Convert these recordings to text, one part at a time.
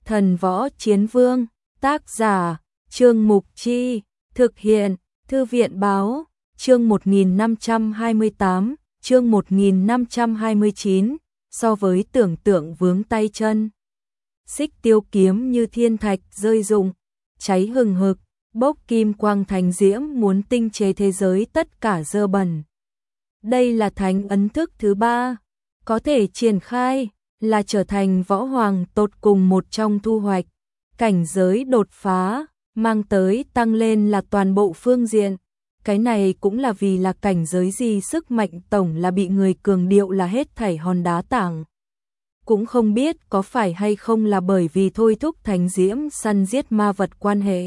Thần Võ Chiến Vương, tác giả, Trương Mục Chi, thực hiện, Thư viện Báo, chương 1528, chương 1529, so với tưởng tượng vướng tay chân. Xích tiêu kiếm như thiên thạch rơi rụng, cháy hừng hực, bốc kim quang thành diễm muốn tinh chế thế giới tất cả dơ bẩn. Đây là thánh ấn thức thứ 3, có thể triển khai, là trở thành võ hoàng tột cùng một trong thu hoạch. Cảnh giới đột phá, mang tới tăng lên là toàn bộ phương diện. Cái này cũng là vì là cảnh giới gì sức mạnh tổng là bị người cường điệu là hết thảy hòn đá tảng. Cũng không biết có phải hay không là bởi vì thôi thúc thánh diễm săn giết ma vật quan hệ.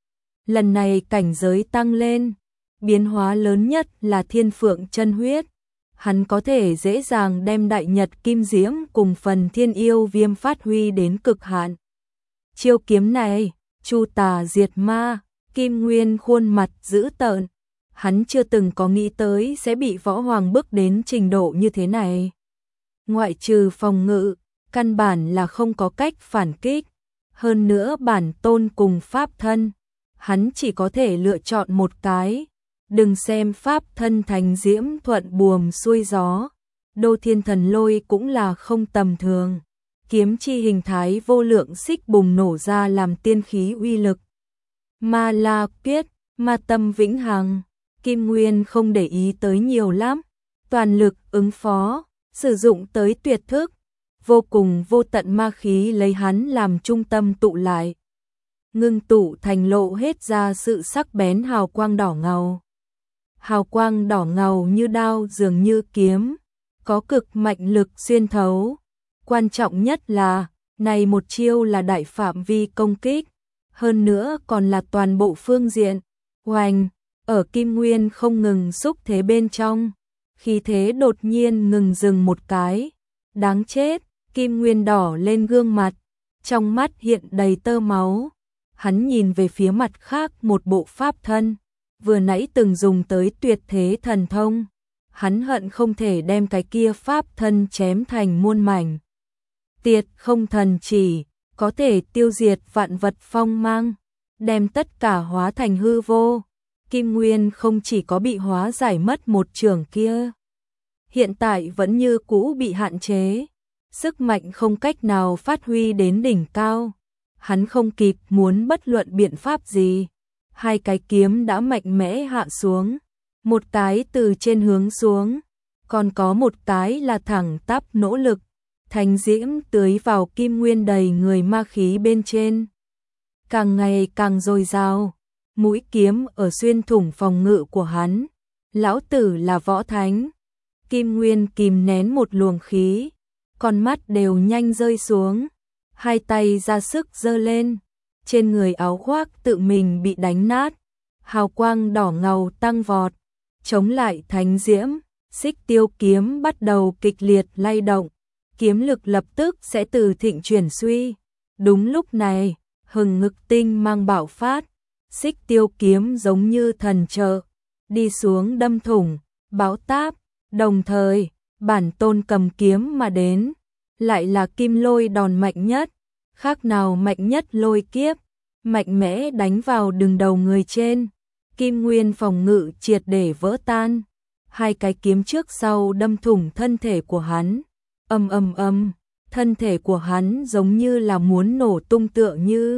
Lần này cảnh giới tăng lên, biến hóa lớn nhất là thiên phượng chân huyết. Hắn có thể dễ dàng đem đại nhật kim diễm cùng phần thiên yêu viêm phát huy đến cực hạn. Chiêu kiếm này, chu tà diệt ma, Kim Nguyên khuôn mặt dữ tợn. Hắn chưa từng có nghĩ tới sẽ bị võ hoàng bức đến trình độ như thế này. Ngoại trừ phòng ngự, căn bản là không có cách phản kích. Hơn nữa bản tôn cùng pháp thân, hắn chỉ có thể lựa chọn một cái. Đừng xem pháp thân thành diễm thuận buồm xuôi gió, Đô Thiên Thần Lôi cũng là không tầm thường. Kiếm chi hình thái vô lượng xích bùng nổ ra làm tiên khí uy lực. Ma La Kiết, ma tâm vĩnh hằng, Kim Nguyên không để ý tới nhiều lắm, toàn lực ứng phó, sử dụng tới tuyệt thức, vô cùng vô tận ma khí lấy hắn làm trung tâm tụ lại. Ngưng tụ thành lộ hết ra sự sắc bén hào quang đỏ ngầu. Hào quang đỏ ngầu như đao dường như kiếm, có cực mạnh lực xuyên thấu. Quan trọng nhất là, này một chiêu là đại phạm vi công kích, hơn nữa còn là toàn bộ phương diện. Oanh, ở Kim Nguyên không ngừng xúc thế bên trong, khí thế đột nhiên ngừng dừng một cái. Đáng chết, Kim Nguyên đỏ lên gương mặt, trong mắt hiện đầy tơ máu. Hắn nhìn về phía mặt khác một bộ pháp thân, vừa nãy từng dùng tới tuyệt thế thần thông. Hắn hận không thể đem cái kia pháp thân chém thành muôn mảnh. Tiệt không thần chỉ, có thể tiêu diệt vạn vật phong mang, đem tất cả hóa thành hư vô. Kim Nguyên không chỉ có bị hóa giải mất một trường kia, hiện tại vẫn như cũ bị hạn chế, sức mạnh không cách nào phát huy đến đỉnh cao. Hắn không kịp muốn bất luận biện pháp gì, hai cái kiếm đã mạnh mẽ hạ xuống, một cái từ trên hướng xuống, còn có một cái là thẳng tắp nỗ lực. Thành diễm tưới vào Kim Nguyên đầy người ma khí bên trên, càng ngày càng dồi dào. Mũi kiếm ở xuyên thủng phòng ngự của hắn. Lão tử là võ thánh. Kim Nguyên kìm nén một luồng khí, con mắt đều nhanh rơi xuống, hai tay ra sức giơ lên, trên người áo khoác tự mình bị đánh nát, hào quang đỏ ngầu tăng vọt, chống lại thánh diễm. Xích tiêu kiếm bắt đầu kịch liệt lay động, kiếm lực lập tức sẽ từ thịnh chuyển suy. Đúng lúc này, hừng ngực tinh mang bạo phát, xích tiêu kiếm giống như thần trợ, đi xuống đâm thủng, báo táp. Đồng thời, bản tôn cầm kiếm mà đến, lại là kim lôi đòn mạnh nhất, khác nào mạnh nhất lôi kiếp, mạnh mẽ đánh vào đường đầu người trên. Kim Nguyên phòng ngự triệt để vỡ tan, hai cái kiếm trước sau đâm thủng thân thể của hắn. Ầm ầm ầm, thân thể của hắn giống như là muốn nổ tung, tựa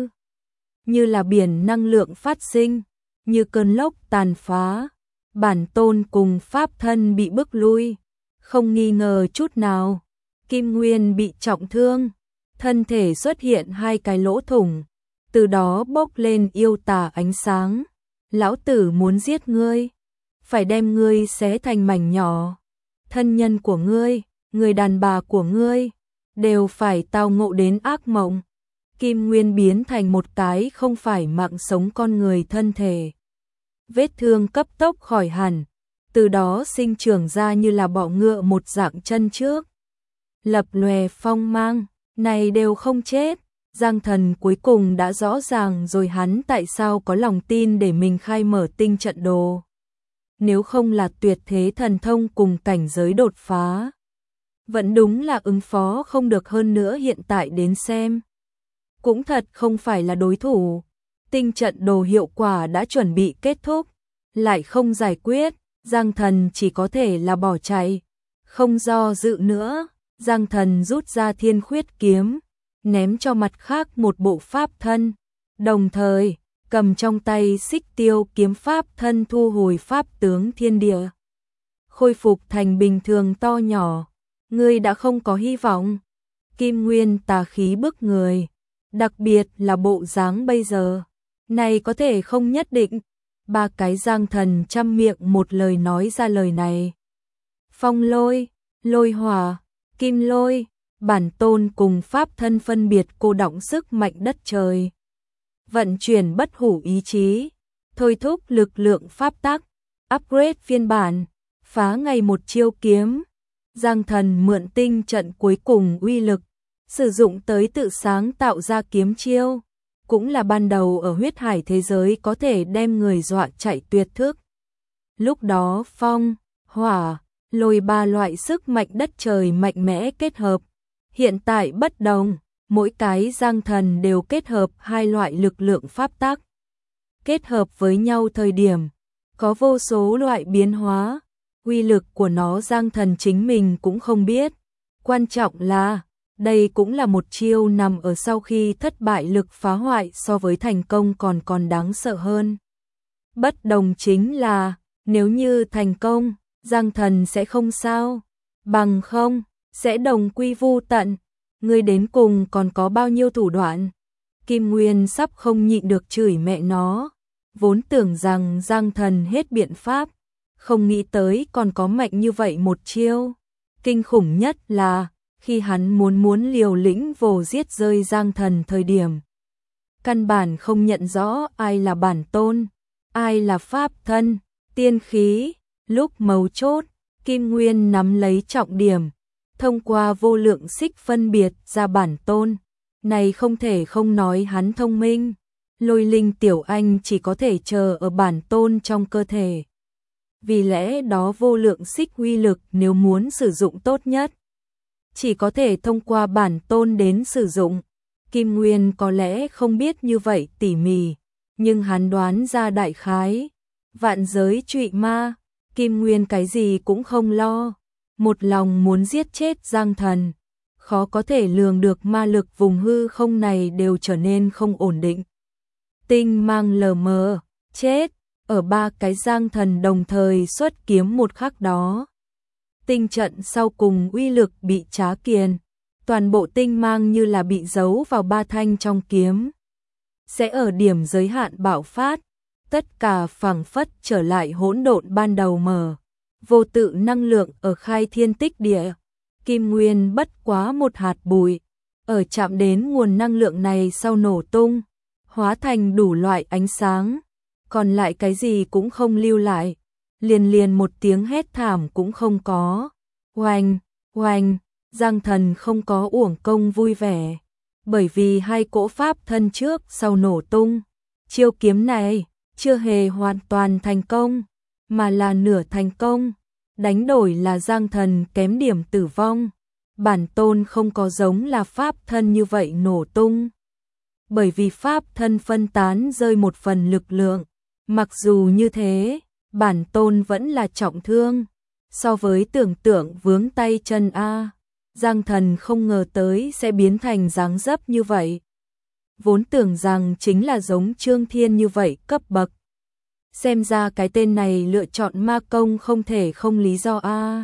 như là biển năng lượng phát sinh, như cơn lốc tàn phá. Bản tôn cùng pháp thân bị bức lui, không nghi ngờ chút nào. Kim Nguyên bị trọng thương, thân thể xuất hiện hai cái lỗ thủng, từ đó bốc lên yêu tà ánh sáng. Lão tử muốn giết ngươi, phải đem ngươi xé thành mảnh nhỏ. Thân nhân của ngươi, người đàn bà của ngươi, đều phải tao ngộ đến ác mộng. Kim Nguyên biến thành một cái không phải mạng sống con người thân thể. Vết thương cấp tốc khỏi hẳn, từ đó sinh trưởng ra như là bọ ngựa một dạng chân trước. Lập lòe phong mang, này đều không chết. Giang Thần cuối cùng đã rõ ràng rồi hắn tại sao có lòng tin để mình khai mở tinh trận đồ. Nếu không là tuyệt thế thần thông cùng cảnh giới đột phá, vẫn đúng là ứng phó không được. Hơn nữa hiện tại đến xem, cũng thật không phải là đối thủ. Tinh trận đồ hiệu quả đã chuẩn bị kết thúc, lại không giải quyết, Giang Thần chỉ có thể là bỏ chạy. Không do dự nữa, Giang Thần rút ra Thiên Khuyết kiếm, ném cho mặt khác một bộ pháp thân, đồng thời cầm trong tay Xích Tiêu kiếm pháp thân thu hồi pháp tướng thiên địa, khôi phục thành bình thường to nhỏ. Ngươi đã không có hy vọng. Kim Nguyên tà khí bức người, đặc biệt là bộ dáng bây giờ, này có thể không nhất định. Ba cái Giang Thần trăm miệng một lời nói ra lời này. Phong lôi, lôi hỏa, kim lôi, bản tôn cùng pháp thân phân biệt cô đọng sức mạnh đất trời. Vận chuyển bất hủ ý chí, thôi thúc lực lượng pháp tắc, upgrade phiên bản, phá ngày một chiêu kiếm. Giang Thần mượn tinh trận cuối cùng uy lực, sử dụng tới tự sáng tạo ra kiếm chiêu, cũng là ban đầu ở huyết hải thế giới có thể đem người dọa chạy tuyệt thức. Lúc đó phong, hỏa, lôi ba loại sức mạnh đất trời mạnh mẽ kết hợp. Hiện tại bất đồng, mỗi cái Giang Thần đều kết hợp hai loại lực lượng pháp tắc. Kết hợp với nhau thời điểm, có vô số loại biến hóa, uy lực của nó Giang Thần chính mình cũng không biết. Quan trọng là, đây cũng là một chiêu nằm ở sau khi thất bại lực phá hoại so với thành công còn đáng sợ hơn. Bất đồng chính là, nếu như thành công, Giang Thần sẽ không sao, bằng không, sẽ đồng quy vu tận. Ngươi đến cùng còn có bao nhiêu thủ đoạn? Kim Nguyên sắp không nhịn được chửi mẹ nó, vốn tưởng rằng Giang Thần hết biện pháp, không nghĩ tới còn có mạnh như vậy một chiêu. Kinh khủng nhất là, khi hắn muốn liều lĩnh vồ giết rơi Giang Thần thời điểm, căn bản không nhận rõ ai là bản tôn, ai là pháp thân, tiên khí. Lúc mấu chốt, Kim Nguyên nắm lấy trọng điểm, thông qua vô lượng xích phân biệt ra bản tôn. Này không thể không nói hắn thông minh. Lôi linh tiểu anh chỉ có thể chờ ở bản tôn trong cơ thể. Vì lẽ đó vô lượng xích uy lực nếu muốn sử dụng tốt nhất, chỉ có thể thông qua bản tôn đến sử dụng. Kim Nguyên có lẽ không biết như vậy tỉ mỉ, nhưng hắn đoán ra đại khái. Vạn giới trụy ma, Kim Nguyên cái gì cũng không lo, một lòng muốn giết chết Giang Thần. Khó có thể lường được ma lực vùng hư không này đều trở nên không ổn định. Tinh mang lờ mờ, chết, ở ba cái Giang Thần đồng thời xuất kiếm một khắc đó. Tinh trận sau cùng uy lực bị trá kiền, toàn bộ tinh mang như là bị giấu vào ba thanh trong kiếm. Sẽ ở điểm giới hạn bạo phát, tất cả phảng phất trở lại hỗn độn ban đầu mở. Vô tự năng lượng ở khai thiên tích địa. Kim Nguyên bất quá một hạt bụi, ở chạm đến nguồn năng lượng này sau nổ tung, hóa thành đủ loại ánh sáng, còn lại cái gì cũng không lưu lại, liền một tiếng hét thảm cũng không có. Oanh, oanh, Giang Thần không có uổng công vui vẻ, bởi vì hai cỗ pháp thân trước sau nổ tung, chiêu kiếm này chưa hề hoàn toàn thành công, mà là nửa thành công. Đánh đổi là Giang Thần kém điểm tử vong. Bản tôn không có giống là pháp thân như vậy nổ tung. Bởi vì pháp thân phân tán rơi một phần lực lượng. Mặc dù như thế, bản tôn vẫn là trọng thương. So với tưởng tượng vướng tay chân A, Giang Thần không ngờ tới sẽ biến thành dáng dấp như vậy. Vốn tưởng rằng chính là giống Trương Thiên như vậy cấp bậc. Xem ra cái tên này lựa chọn ma công không thể không lý do a.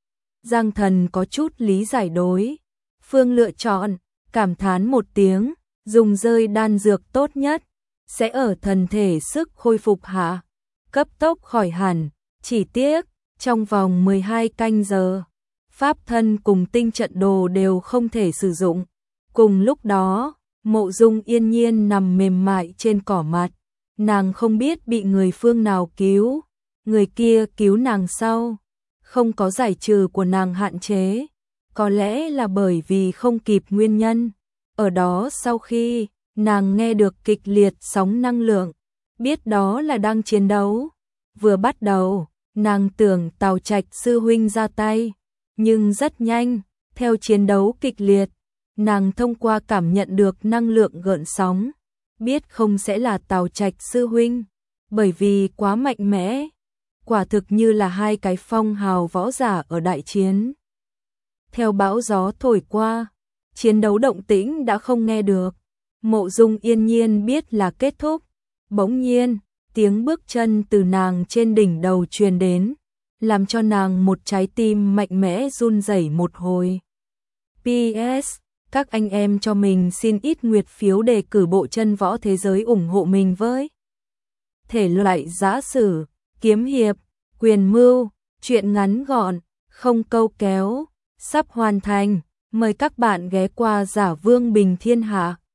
Giang Thần có chút lý giải đối phương lựa chọn, cảm thán một tiếng, dùng rơi đan dược tốt nhất, sẽ ở thần thể sức khôi phục hạ, cấp tốc khỏi hẳn. Chỉ tiếc, trong vòng 12 canh giờ, pháp thân cùng tinh trận đồ đều không thể sử dụng. Cùng lúc đó, Mộ Dung yên nhiên nằm mềm mại trên cỏ mặt. Nàng không biết bị người phương nào cứu, người kia cứu nàng sau, không có giải trừ của nàng hạn chế, có lẽ là bởi vì không kịp nguyên nhân. Ở đó sau khi nàng nghe được kịch liệt sóng năng lượng, biết đó là đang chiến đấu. Vừa bắt đầu, nàng tưởng Tào Trạch sư huynh ra tay, nhưng rất nhanh, theo chiến đấu kịch liệt, Nàng thông qua cảm nhận được năng lượng gợn sóng, biết không sẽ là Tào Trạch sư huynh, bởi vì quá mạnh mẽ, quả thực như là hai cái phong hào võ giả ở đại chiến. Theo bão gió thổi qua, chiến đấu động tĩnh đã không nghe được. Mộ Dung yên nhiên biết là kết thúc. Bỗng nhiên, tiếng bước chân từ nàng trên đỉnh đầu truyền đến, làm cho nàng một trái tim mạnh mẽ run rẩy một hồi. PS, các anh em cho mình xin ít nguyệt phiếu để cử bộ chân võ thế giới ủng hộ mình với. Thể loại giã sử, kiếm hiệp, quyền mưu, truyện ngắn gọn, không câu kéo, sắp hoàn thành. Mời các bạn ghé qua Giả Vương Bình Thiên Hạ.